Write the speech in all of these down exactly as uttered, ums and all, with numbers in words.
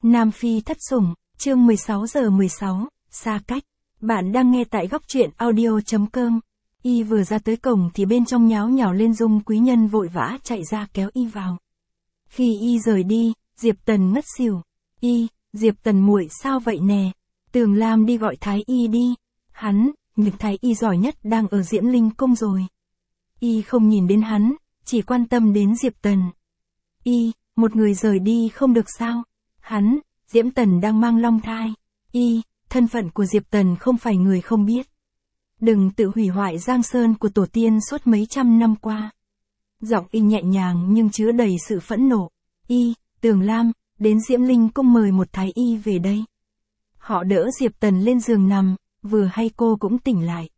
Nam Phi thất sủng, chương mười sáu giờ mười sáu, xa cách. Bạn đang nghe tại góc truyện audio.com. Y vừa ra tới cổng thì bên trong nháo nhào lên Dung quý nhân vội vã chạy ra kéo Y vào. Khi Y rời đi, Diệp Tần ngất xỉu. Y, Diệp Tần muội sao vậy nè? Tường Lam đi gọi Thái Y đi. Hắn, những Thái Y giỏi nhất đang ở Diễm Linh Cung rồi. Y không nhìn đến hắn, chỉ quan tâm đến Diệp Tần. Y, một người rời đi không được sao? Hắn, Diễm Tần đang mang long thai. Y, thân phận của Diệp Tần không phải người không biết. Đừng tự hủy hoại giang sơn của tổ tiên suốt mấy trăm năm qua. Giọng Y nhẹ nhàng nhưng chứa đầy sự phẫn nộ. Y, Tường Lam, đến Diễm Linh Cung mời một Thái Y về đây. Họ đỡ Diệp Tần lên giường nằm, vừa hay cô cũng tỉnh lại.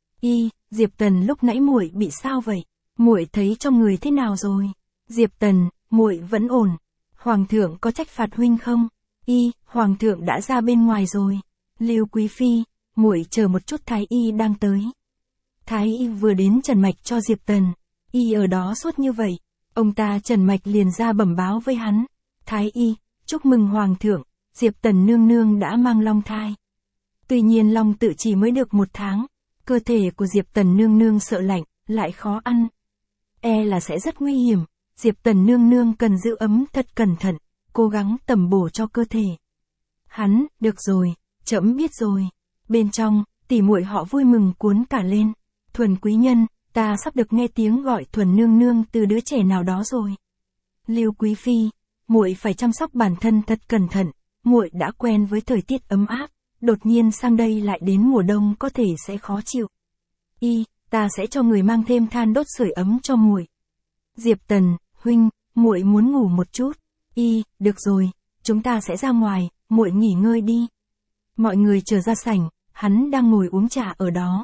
Y, Diệp Tần lúc nãy muội bị sao vậy? Muội thấy trong người thế nào rồi? Diệp Tần, muội vẫn ổn. Hoàng thượng có trách phạt huynh không? Y, hoàng thượng đã ra bên ngoài rồi. Lưu quý phi, muội chờ một chút, Thái Y đang tới. Thái Y vừa đến trần mạch cho Diệp Tần. Y ở đó suốt như vậy, ông ta trần mạch liền ra bẩm báo với hắn. Thái Y, chúc mừng hoàng thượng, Diệp Tần nương nương đã mang long thai. Tuy nhiên long tự chỉ mới được một tháng, cơ thể của Diệp Tần nương nương sợ lạnh, lại khó ăn. E là sẽ rất nguy hiểm, Diệp Tần nương nương cần giữ ấm thật cẩn thận, cố gắng tẩm bổ cho cơ thể. Hắn, được rồi, trẫm biết rồi. Bên trong, tỷ muội họ vui mừng cuốn cả lên. Thuần quý nhân, ta sắp được nghe tiếng gọi Thuần nương nương từ đứa trẻ nào đó rồi. Lưu quý phi, muội phải chăm sóc bản thân thật cẩn thận, muội đã quen với thời tiết ấm áp, đột nhiên sang đây lại đến mùa đông có thể sẽ khó chịu. Y, ta sẽ cho người mang thêm than đốt sưởi ấm cho muội. Diệp Tần, huynh, muội muốn ngủ một chút. Y, được rồi, chúng ta sẽ ra ngoài, muội nghỉ ngơi đi. Mọi người trở ra sảnh, hắn đang ngồi uống trà ở đó.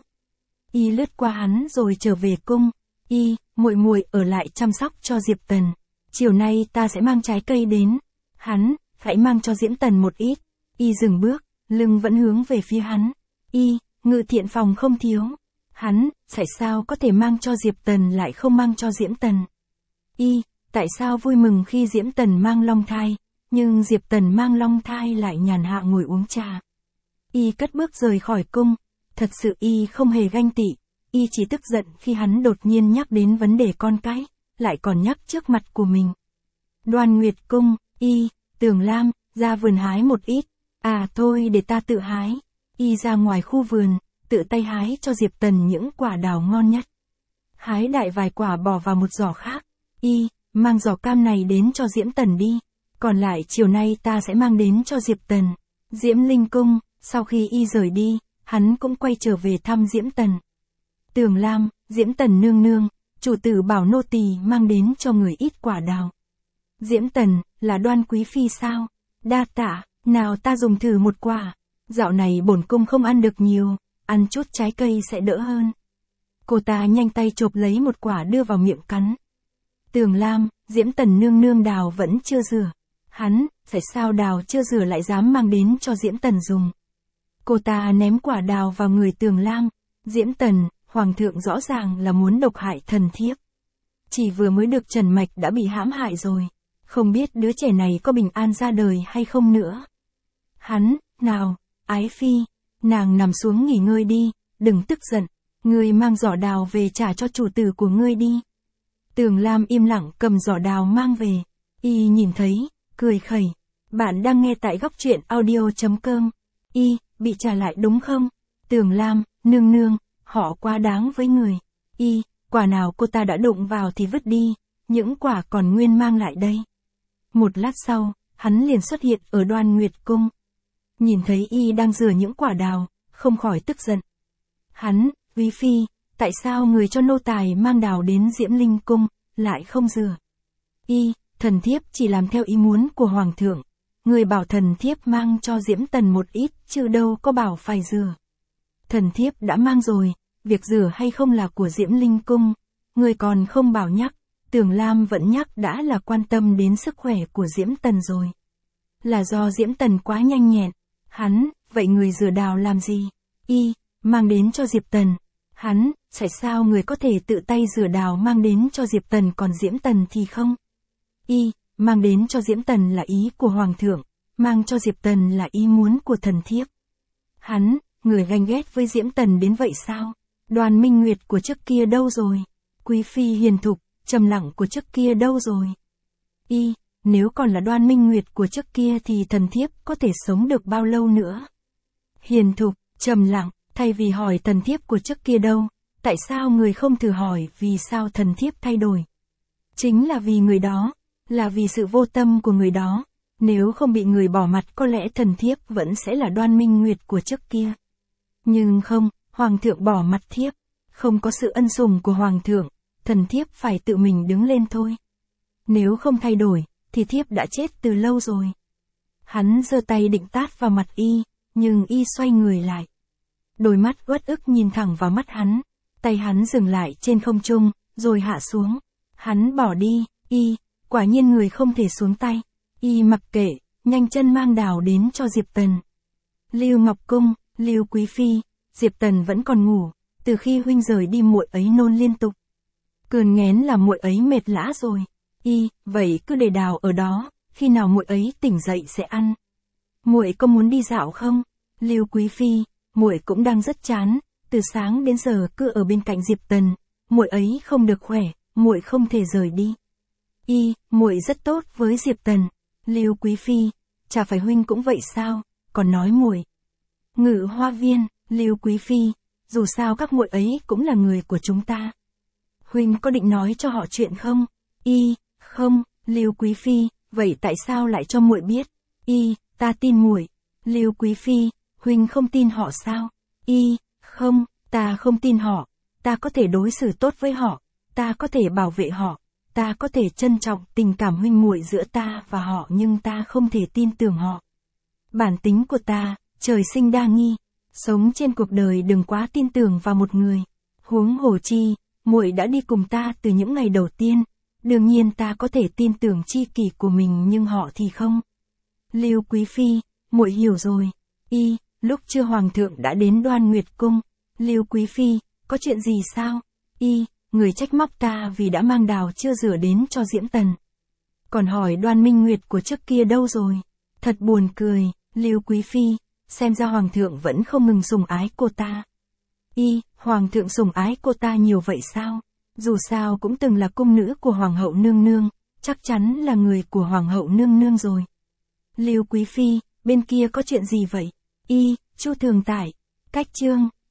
Y lướt qua hắn rồi trở về cung. Y, muội muội ở lại chăm sóc cho Diệp Tần. Chiều nay ta sẽ mang trái cây đến. Hắn, hãy mang cho Diễm Tần một ít. Y dừng bước, lưng vẫn hướng về phía hắn. Y, ngự thiện phòng không thiếu. Hắn, tại sao có thể mang cho Diệp Tần lại không mang cho Diễm Tần? Y, tại sao vui mừng khi Diễm Tần mang long thai, nhưng Diệp Tần mang long thai lại nhàn hạ ngồi uống trà? Y cất bước rời khỏi cung. Thật sự Y không hề ganh tị. Y chỉ tức giận khi hắn đột nhiên nhắc đến vấn đề con cái, lại còn nhắc trước mặt của mình. Đoan Nguyệt Cung, Y, Tường Lam, ra vườn hái một ít. À thôi để ta tự hái. Y ra ngoài khu vườn, tự tay hái cho Diệp Tần những quả đào ngon nhất. Hái đại vài quả bỏ vào một giỏ khác. Y, mang giỏ cam này đến cho Diễm Tần đi. Còn lại chiều nay ta sẽ mang đến cho Diệp Tần. Diễm Linh Cung, sau khi Y rời đi, hắn cũng quay trở về thăm Diễm Tần. Tường Lam, Diễm Tần nương nương, chủ tử bảo nô tỳ mang đến cho người ít quả đào. Diễm Tần, là Đoan quý phi sao? Đa tạ, nào ta dùng thử một quả. Dạo này bổn cung không ăn được nhiều, ăn chút trái cây sẽ đỡ hơn. Cô ta nhanh tay chộp lấy một quả đưa vào miệng cắn. Tường Lam, Diễm Tần nương nương đào vẫn chưa rửa. Hắn, phải sao đào chưa rửa lại dám mang đến cho Diễm Tần dùng. Cô ta ném quả đào vào người Tường Lam. Diễm Tần, hoàng thượng rõ ràng là muốn độc hại thần thiếp. Chỉ vừa mới được trần mạch đã bị hãm hại rồi. Không biết đứa trẻ này có bình an ra đời hay không nữa. Hắn, nào, ái phi, nàng nằm xuống nghỉ ngơi đi, đừng tức giận. Ngươi mang giỏ đào về trả cho chủ tử của ngươi đi. Tường Lam im lặng cầm giỏ đào mang về. Y nhìn thấy, cười khẩy. Bạn đang nghe tại góc truyện audio.com. Y, bị trả lại đúng không? Tường Lam, nương nương, họ quá đáng với người. Y, quả nào cô ta đã đụng vào thì vứt đi, những quả còn nguyên mang lại đây. Một lát sau, hắn liền xuất hiện ở Đoan Nguyệt Cung. Nhìn thấy Y đang rửa những quả đào, không khỏi tức giận. Hắn, quý phi, tại sao người cho nô tài mang đào đến Diễm Linh Cung, lại không rửa? Y, thần thiếp chỉ làm theo ý muốn của hoàng thượng. Người bảo thần thiếp mang cho Diễm Tần một ít, chứ đâu có bảo phải rửa. Thần thiếp đã mang rồi, việc rửa hay không là của Diễm Linh Cung. Người còn không bảo nhắc, Tường Lam vẫn nhắc đã là quan tâm đến sức khỏe của Diễm Tần rồi. Là do Diễm Tần quá nhanh nhẹn. Hắn, vậy người rửa đào làm gì? Y, mang đến cho Diệp Tần. Hắn, tại sao người có thể tự tay rửa đào mang đến cho Diệp Tần còn Diễm Tần thì không? Y, mang đến cho Diễm Tần là ý của hoàng thượng. mang cho Diệp Tần là ý muốn của thần thiếp. Hắn, người ganh ghét với Diễm Tần đến vậy sao? Đoàn Minh Nguyệt của trước kia đâu rồi? Quý phi hiền thục, trầm lặng của trước kia đâu rồi? Y, nếu còn là Đoan Minh Nguyệt của trước kia thì thần thiếp có thể sống được bao lâu nữa? Hiền thục, trầm lặng, thay vì hỏi thần thiếp của trước kia đâu, tại sao người không thử hỏi vì sao thần thiếp thay đổi? Chính là vì người đó, là vì sự vô tâm của người đó. Nếu không bị người bỏ mặt có lẽ thần thiếp vẫn sẽ là Đoan Minh Nguyệt của trước kia. Nhưng không, Hoàng thượng bỏ mặt thiếp. Không có sự ân sủng của Hoàng thượng, thần thiếp phải tự mình đứng lên thôi. Nếu không thay đổi, thì thiếp đã chết từ lâu rồi. Hắn giơ tay định tát vào mặt Y, nhưng Y xoay người lại. Đôi mắt uất ức nhìn thẳng vào mắt hắn. Tay hắn dừng lại trên không trung, rồi hạ xuống. Hắn bỏ đi, Y, quả nhiên người không thể xuống tay. Y mặc kệ, nhanh chân mang đào đến cho Diệp Tần. Lưu Ngọc Cung, Lưu Quý Phi, Diệp Tần vẫn còn ngủ, từ khi huynh rời đi muội ấy nôn liên tục. Cơn nghén là muội ấy mệt lã rồi. Y, vậy cứ để đào ở đó, khi nào muội ấy tỉnh dậy sẽ ăn. Muội có muốn đi dạo không? Lưu Quý Phi, muội cũng đang rất chán, từ sáng đến giờ cứ ở bên cạnh Diệp Tần, muội ấy không được khỏe, muội không thể rời đi. Y, muội rất tốt với Diệp Tần. Lưu Quý Phi, chả phải huynh cũng vậy sao, còn nói muội. Ngự Hoa Viên, Lưu Quý Phi, dù sao các muội ấy cũng là người của chúng ta. Huynh có định nói cho họ chuyện không? Y, không, Lưu Quý Phi, vậy tại sao lại cho muội biết? Y, ta tin muội. Lưu Quý Phi, huynh không tin họ sao? Y, không, ta không tin họ, ta có thể đối xử tốt với họ, ta có thể bảo vệ họ. Ta có thể trân trọng tình cảm huynh muội giữa ta và họ nhưng ta không thể tin tưởng họ. Bản tính của ta, trời sinh đa nghi, sống trên cuộc đời đừng quá tin tưởng vào một người. Huống hồ chi, muội đã đi cùng ta từ những ngày đầu tiên, đương nhiên ta có thể tin tưởng tri kỷ của mình nhưng họ thì không. Lưu Quý Phi, muội hiểu rồi. Y, lúc chưa Hoàng thượng đã đến Đoan Nguyệt Cung. Lưu Quý Phi, có chuyện gì sao? Y, người trách móc ta vì đã mang đào chưa rửa đến cho Diễm Tần. Còn hỏi Đoan Minh Nguyệt của trước kia đâu rồi? Thật buồn cười, Lưu Quý Phi, xem ra Hoàng thượng vẫn không ngừng sủng ái cô ta. Y, Hoàng thượng sủng ái cô ta nhiều vậy sao? Dù sao cũng từng là cung nữ của Hoàng hậu nương nương, chắc chắn là người của Hoàng hậu nương nương rồi. Lưu Quý Phi, bên kia có chuyện gì vậy? Y, Chu Thường Tại, cách chương.